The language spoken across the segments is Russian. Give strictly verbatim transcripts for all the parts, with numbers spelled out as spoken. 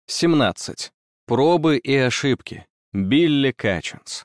семнадцать. Пробы и ошибки. Билли Катчинс.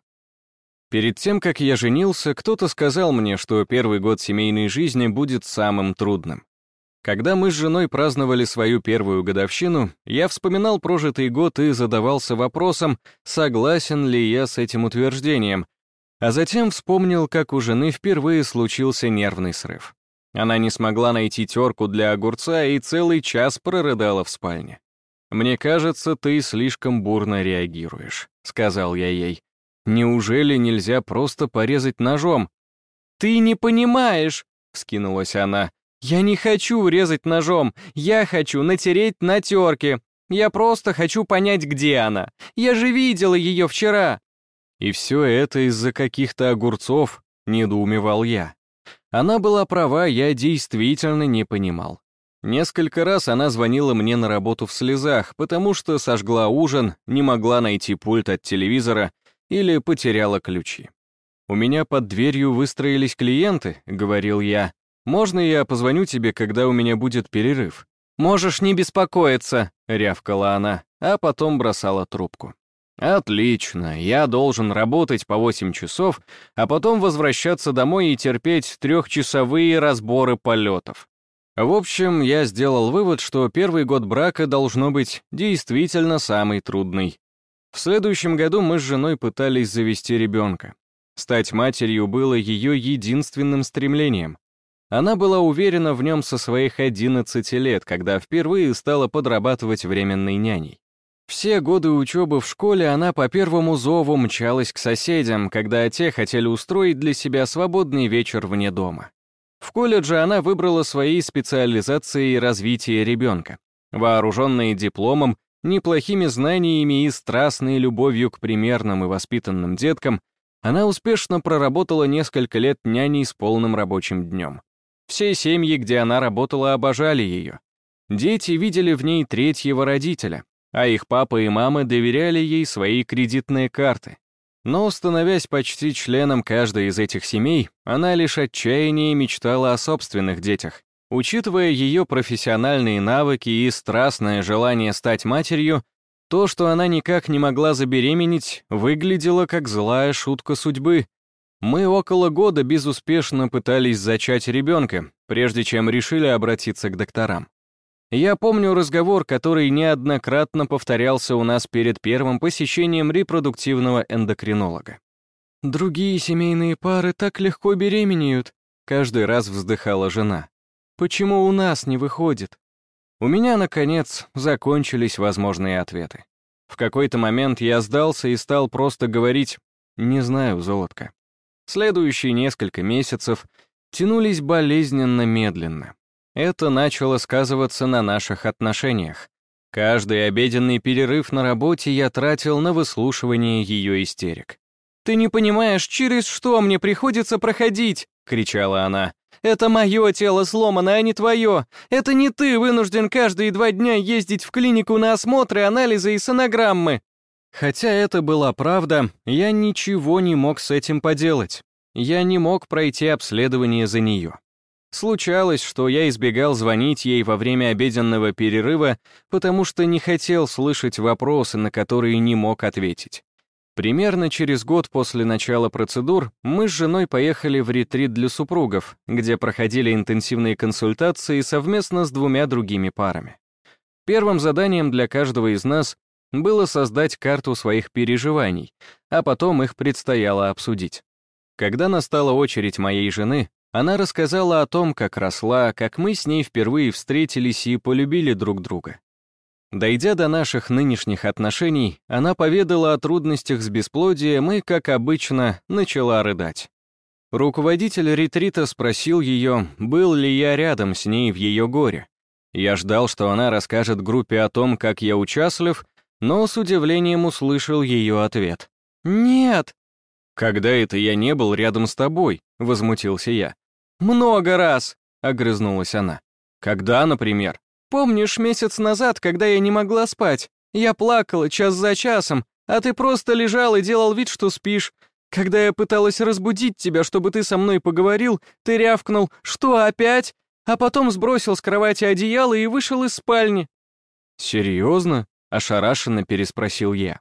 Перед тем, как я женился, кто-то сказал мне, что первый год семейной жизни будет самым трудным. Когда мы с женой праздновали свою первую годовщину, я вспоминал прожитый год и задавался вопросом, согласен ли я с этим утверждением, а затем вспомнил, как у жены впервые случился нервный срыв. Она не смогла найти терку для огурца и целый час прорыдала в спальне. «Мне кажется, ты слишком бурно реагируешь», — сказал я ей. «Неужели нельзя просто порезать ножом?» «Ты не понимаешь», — вскинулась она. «Я не хочу резать ножом, я хочу натереть на терке. Я просто хочу понять, где она. Я же видела ее вчера». «И все это из-за каких-то огурцов», — недоумевал я. Она была права, я действительно не понимал. Несколько раз она звонила мне на работу в слезах, потому что сожгла ужин, не могла найти пульт от телевизора или потеряла ключи. «У меня под дверью выстроились клиенты», — говорил я. «Можно я позвоню тебе, когда у меня будет перерыв?» «Можешь не беспокоиться», — рявкала она, а потом бросала трубку. «Отлично, я должен работать по восемь часов, а потом возвращаться домой и терпеть трехчасовые разборы полетов». В общем, я сделал вывод, что первый год брака должно быть действительно самый трудный. В следующем году мы с женой пытались завести ребенка. Стать матерью было ее единственным стремлением. Она была уверена в нем со своих одиннадцати лет, когда впервые стала подрабатывать временной няней. Все годы учебы в школе она по первому зову мчалась к соседям, когда те хотели устроить для себя свободный вечер вне дома. В колледже она выбрала своей специализацией развитие ребенка. Вооруженная дипломом, неплохими знаниями и страстной любовью к примерным и воспитанным деткам, она успешно проработала несколько лет няней с полным рабочим днем. Все семьи, где она работала, обожали ее. Дети видели в ней третьего родителя, а их папа и мама доверяли ей свои кредитные карты. Но, становясь почти членом каждой из этих семей, она лишь отчаяние мечтала о собственных детях. Учитывая ее профессиональные навыки и страстное желание стать матерью, то, что она никак не могла забеременеть, выглядело как злая шутка судьбы. Мы около года безуспешно пытались зачать ребенка, прежде чем решили обратиться к докторам. Я помню разговор, который неоднократно повторялся у нас перед первым посещением репродуктивного эндокринолога. «Другие семейные пары так легко беременеют», — каждый раз вздыхала жена. «Почему у нас не выходит?» У меня, наконец, закончились возможные ответы. В какой-то момент я сдался и стал просто говорить «не знаю, золотко». Следующие несколько месяцев тянулись болезненно медленно. Это начало сказываться на наших отношениях. Каждый обеденный перерыв на работе я тратил на выслушивание ее истерик. «Ты не понимаешь, через что мне приходится проходить!» — кричала она. «Это мое тело сломано, а не твое! Это не ты вынужден каждые два дня ездить в клинику на осмотры, анализы и сонограммы!» Хотя это была правда, я ничего не мог с этим поделать. Я не мог пройти обследование за нее. Случалось, что я избегал звонить ей во время обеденного перерыва, потому что не хотел слышать вопросы, на которые не мог ответить. Примерно через год после начала процедур мы с женой поехали в ретрит для супругов, где проходили интенсивные консультации совместно с двумя другими парами. Первым заданием для каждого из нас было создать карту своих переживаний, а потом их предстояло обсудить. Когда настала очередь моей жены, она рассказала о том, как росла, как мы с ней впервые встретились и полюбили друг друга. Дойдя до наших нынешних отношений, она поведала о трудностях с бесплодием и, как обычно, начала рыдать. Руководитель ретрита спросил ее, был ли я рядом с ней в ее горе. Я ждал, что она расскажет группе о том, как я участлив, но с удивлением услышал ее ответ. «Нет!» «Когда это я не был рядом с тобой?» — возмутился я. «Много раз!» — огрызнулась она. «Когда, например?» «Помнишь, месяц назад, когда я не могла спать? Я плакала час за часом, а ты просто лежал и делал вид, что спишь. Когда я пыталась разбудить тебя, чтобы ты со мной поговорил, ты рявкнул «Что, опять?» а потом сбросил с кровати одеяло и вышел из спальни». «Серьезно? ошарашенно переспросил я.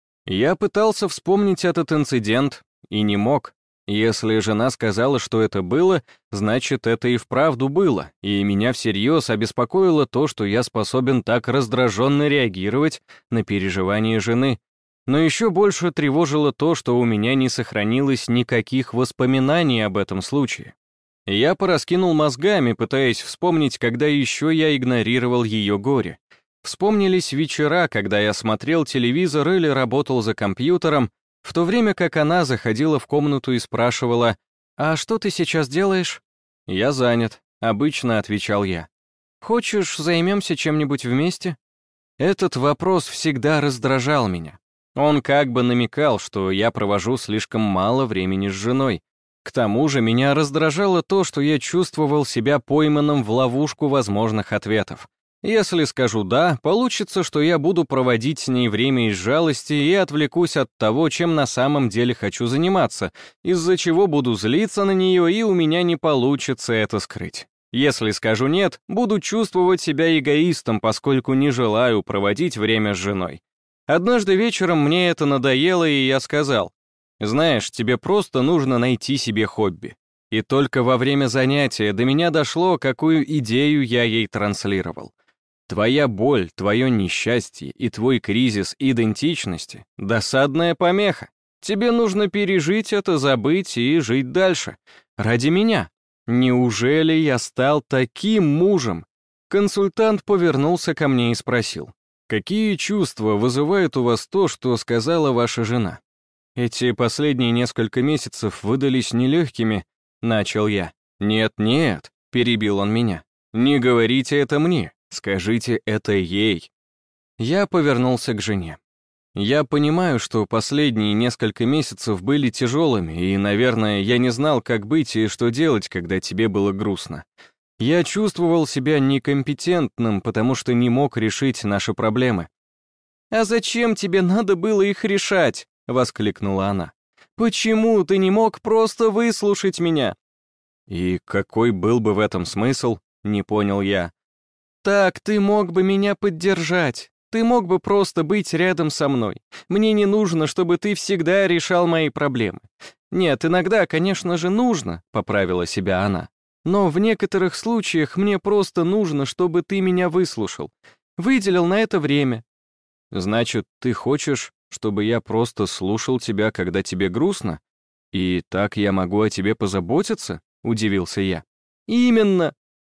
Я пытался вспомнить этот инцидент и не мог. Если жена сказала, что это было, значит, это и вправду было, и меня всерьез обеспокоило то, что я способен так раздраженно реагировать на переживания жены. Но еще больше тревожило то, что у меня не сохранилось никаких воспоминаний об этом случае. Я пораскинул мозгами, пытаясь вспомнить, когда еще я игнорировал ее горе. Вспомнились вечера, когда я смотрел телевизор или работал за компьютером, в то время как она заходила в комнату и спрашивала: «А что ты сейчас делаешь?» «Я занят», — обычно отвечал я. «Хочешь, займемся чем-нибудь вместе?» Этот вопрос всегда раздражал меня. Он как бы намекал, что я провожу слишком мало времени с женой. К тому же меня раздражало то, что я чувствовал себя пойманным в ловушку возможных ответов. Если скажу «да», получится, что я буду проводить с ней время из жалости и отвлекусь от того, чем на самом деле хочу заниматься, из-за чего буду злиться на нее, и у меня не получится это скрыть. Если скажу «нет», буду чувствовать себя эгоистом, поскольку не желаю проводить время с женой. Однажды вечером мне это надоело, и я сказал: «Знаешь, тебе просто нужно найти себе хобби». И только во время занятия до меня дошло, какую идею я ей транслировал. Твоя боль, твое несчастье и твой кризис идентичности — досадная помеха. Тебе нужно пережить это, забыть и жить дальше. Ради меня. Неужели я стал таким мужем? Консультант повернулся ко мне и спросил: «Какие чувства вызывает у вас то, что сказала ваша жена?» «Эти последние несколько месяцев выдались нелегкими», — начал я. «Нет-нет», — перебил он меня, — «не говорите это мне. Скажите это ей». Я повернулся к жене. Я понимаю, что последние несколько месяцев были тяжелыми, и, наверное, я не знал, как быть и что делать, когда тебе было грустно. Я чувствовал себя некомпетентным, потому что не мог решить наши проблемы. «А зачем тебе надо было их решать?» — воскликнула она. «Почему ты не мог просто выслушать меня?» «И какой был бы в этом смысл?» — не понял я. «Так ты мог бы меня поддержать. Ты мог бы просто быть рядом со мной. Мне не нужно, чтобы ты всегда решал мои проблемы. Нет, иногда, конечно же, нужно», — поправила себя она. «Но в некоторых случаях мне просто нужно, чтобы ты меня выслушал. Выделил на это время». «Значит, ты хочешь, чтобы я просто слушал тебя, когда тебе грустно? И так я могу о тебе позаботиться?» — удивился я. «Именно!»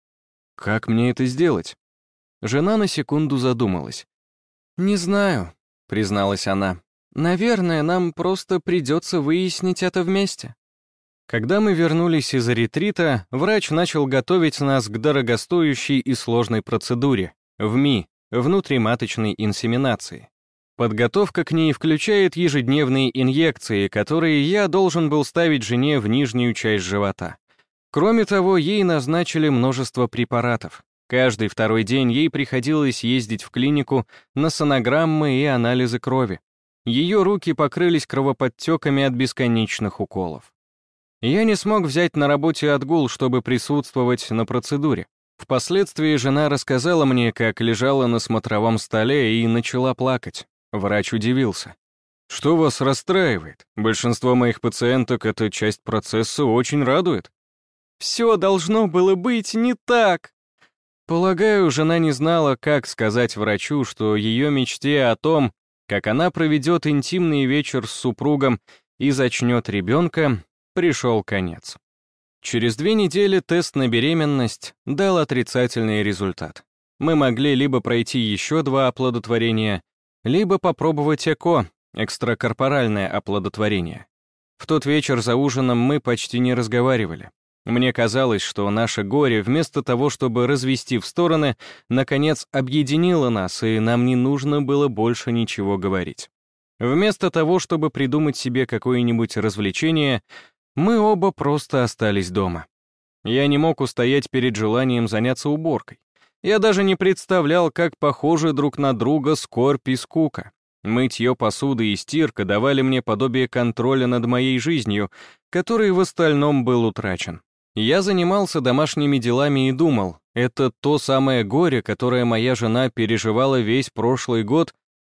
«Как мне это сделать?» Жена на секунду задумалась. «Не знаю», — призналась она. «Наверное, нам просто придется выяснить это вместе». Когда мы вернулись из ретрита, врач начал готовить нас к дорогостоящей и сложной процедуре — ВМИ, внутриматочной инсеминации. Подготовка к ней включает ежедневные инъекции, которые я должен был ставить жене в нижнюю часть живота. Кроме того, ей назначили множество препаратов. Каждый второй день ей приходилось ездить в клинику на сонограммы и анализы крови. Ее руки покрылись кровоподтеками от бесконечных уколов. Я не смог взять на работе отгул, чтобы присутствовать на процедуре. Впоследствии жена рассказала мне, как лежала на смотровом столе и начала плакать. Врач удивился. «Что вас расстраивает? Большинство моих пациенток эта часть процесса очень радует». «Все должно было быть не так». Полагаю, жена не знала, как сказать врачу, что ее мечте о том, как она проведет интимный вечер с супругом и зачнет ребенка, пришел конец. Через две недели тест на беременность дал отрицательный результат. Мы могли либо пройти еще два оплодотворения, либо попробовать ЭКО, экстракорпоральное оплодотворение. В тот вечер за ужином мы почти не разговаривали. Мне казалось, что наше горе, вместо того, чтобы развести в стороны, наконец объединило нас, и нам не нужно было больше ничего говорить. Вместо того, чтобы придумать себе какое-нибудь развлечение, мы оба просто остались дома. Я не мог устоять перед желанием заняться уборкой. Я даже не представлял, как похожи друг на друга скорбь и скука. Мытье посуды и стирка давали мне подобие контроля над моей жизнью, который в остальном был утрачен. Я занимался домашними делами и думал, это то самое горе, которое моя жена переживала весь прошлый год,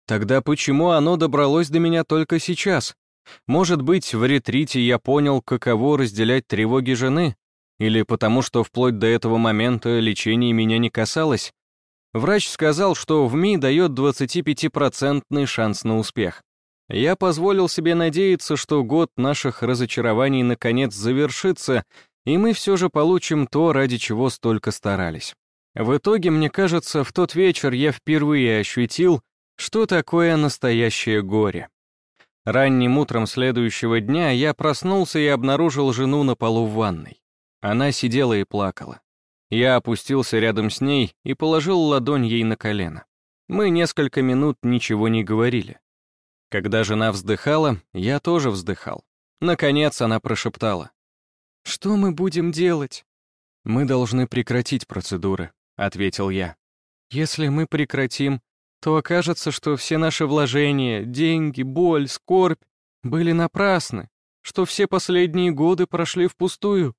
Тогда почему оно добралось до меня только сейчас? Может быть, в ретрите я понял, каково разделять тревоги жены? Или потому что вплоть до этого момента лечение меня не касалось? Врач сказал, что в МИ дает двадцатипятипроцентный шанс на успех. Я позволил себе надеяться, что год наших разочарований наконец завершится, и мы все же получим то, ради чего столько старались. В итоге, мне кажется, в тот вечер я впервые ощутил, что такое настоящее горе. Ранним утром следующего дня я проснулся и обнаружил жену на полу в ванной. Она сидела и плакала. Я опустился рядом с ней и положил ладонь ей на колено. Мы несколько минут ничего не говорили. Когда жена вздыхала, я тоже вздыхал. Наконец она прошептала: «Что мы будем делать?» «Мы должны прекратить процедуры», — ответил я. «Если мы прекратим, то окажется, что все наши вложения, деньги, боль, скорбь были напрасны, что все последние годы прошли впустую».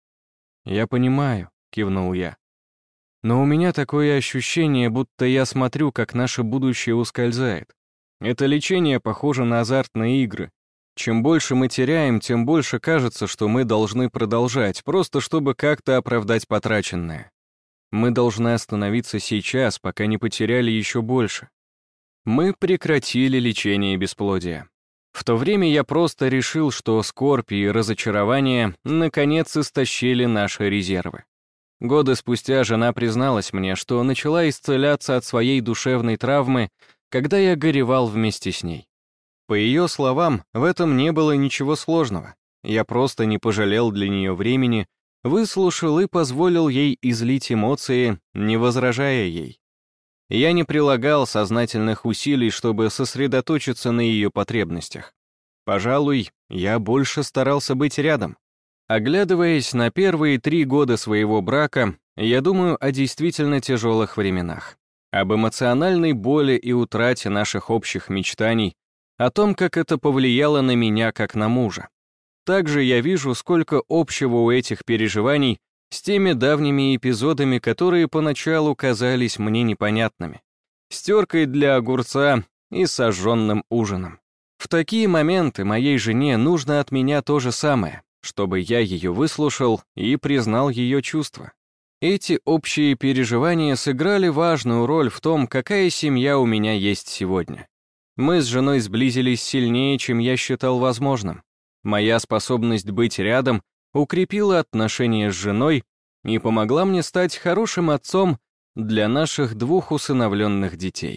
«Я понимаю», — кивнул я. «Но у меня такое ощущение, будто я смотрю, как наше будущее ускользает. Это лечение похоже на азартные игры. Чем больше мы теряем, тем больше кажется, что мы должны продолжать, просто чтобы как-то оправдать потраченное. Мы должны остановиться сейчас, пока не потеряли еще больше. Мы прекратили лечение бесплодия. В то время я просто решил, что скорбь и разочарование наконец истощили наши резервы. Годы спустя жена призналась мне, что начала исцеляться от своей душевной травмы, когда я горевал вместе с ней. По ее словам, в этом не было ничего сложного. Я просто не пожалел для нее времени, выслушал и позволил ей излить эмоции, не возражая ей. Я не прилагал сознательных усилий, чтобы сосредоточиться на ее потребностях. Пожалуй, я больше старался быть рядом. Оглядываясь на первые три года своего брака, я думаю о действительно тяжелых временах, об эмоциональной боли и утрате наших общих мечтаний, о том, как это повлияло на меня как на мужа. Также я вижу, сколько общего у этих переживаний с теми давними эпизодами, которые поначалу казались мне непонятными, с теркой для огурца и сожженным ужином. В такие моменты моей жене нужно от меня то же самое, чтобы я ее выслушал и признал ее чувства. Эти общие переживания сыграли важную роль в том, какая семья у меня есть сегодня. Мы с женой сблизились сильнее, чем я считал возможным. Моя способность быть рядом укрепила отношения с женой и помогла мне стать хорошим отцом для наших двух усыновленных детей.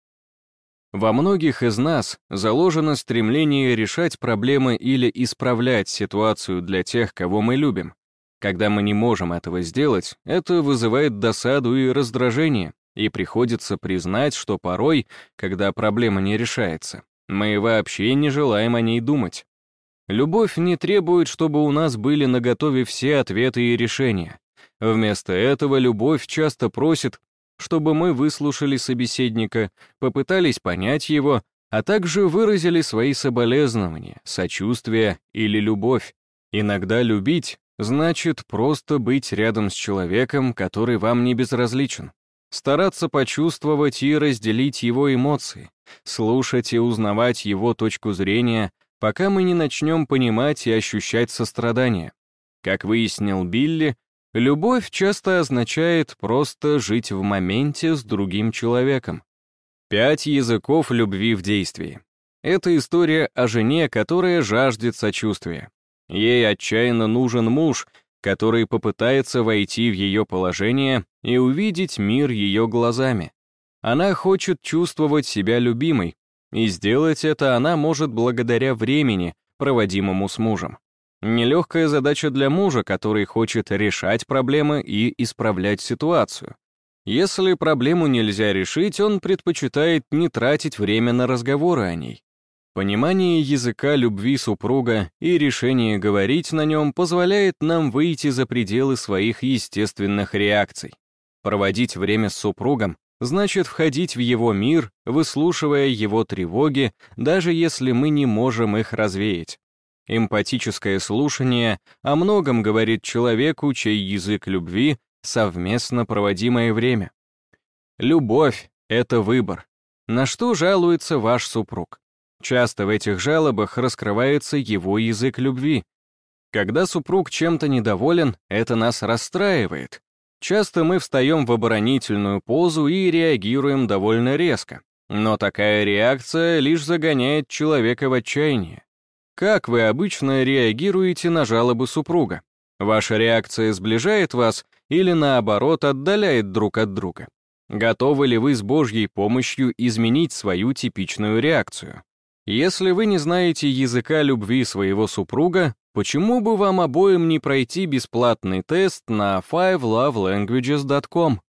Во многих из нас заложено стремление решать проблемы или исправлять ситуацию для тех, кого мы любим. Когда мы не можем этого сделать, это вызывает досаду и раздражение, и приходится признать, что порой, когда проблема не решается, мы вообще не желаем о ней думать. Любовь не требует, чтобы у нас были наготове все ответы и решения. Вместо этого любовь часто просит, чтобы мы выслушали собеседника, попытались понять его, а также выразили свои соболезнования, сочувствие или любовь. Иногда любить значит просто быть рядом с человеком, который вам не безразличен. Стараться почувствовать и разделить его эмоции, слушать и узнавать его точку зрения, пока мы не начнем понимать и ощущать сострадание. Как выяснил Билли, любовь часто означает просто жить в моменте с другим человеком. Пять языков любви в действии. Это история о жене, которая жаждет сочувствия. Ей отчаянно нужен муж, который попытается войти в ее положение и увидеть мир ее глазами. Она хочет чувствовать себя любимой, и сделать это она может благодаря времени, проводимому с мужем. Нелегкая задача для мужа, который хочет решать проблемы и исправлять ситуацию. Если проблему нельзя решить, он предпочитает не тратить время на разговоры о ней. Понимание языка любви супруга и решение говорить на нем позволяет нам выйти за пределы своих естественных реакций. Проводить время с супругом значит входить в его мир, выслушивая его тревоги, даже если мы не можем их развеять. Эмпатическое слушание о многом говорит человеку, чей язык любви — совместно проводимое время. Любовь — это выбор. На что жалуется ваш супруг? Часто в этих жалобах раскрывается его язык любви. Когда супруг чем-то недоволен, это нас расстраивает. Часто мы встаем в оборонительную позу и реагируем довольно резко. Но такая реакция лишь загоняет человека в отчаяние. Как вы обычно реагируете на жалобы супруга? Ваша реакция сближает вас или, наоборот, отдаляет друг от друга? Готовы ли вы с Божьей помощью изменить свою типичную реакцию? Если вы не знаете языка любви своего супруга, почему бы вам обоим не пройти бесплатный тест на файв лав лэнгвиджес точка ком?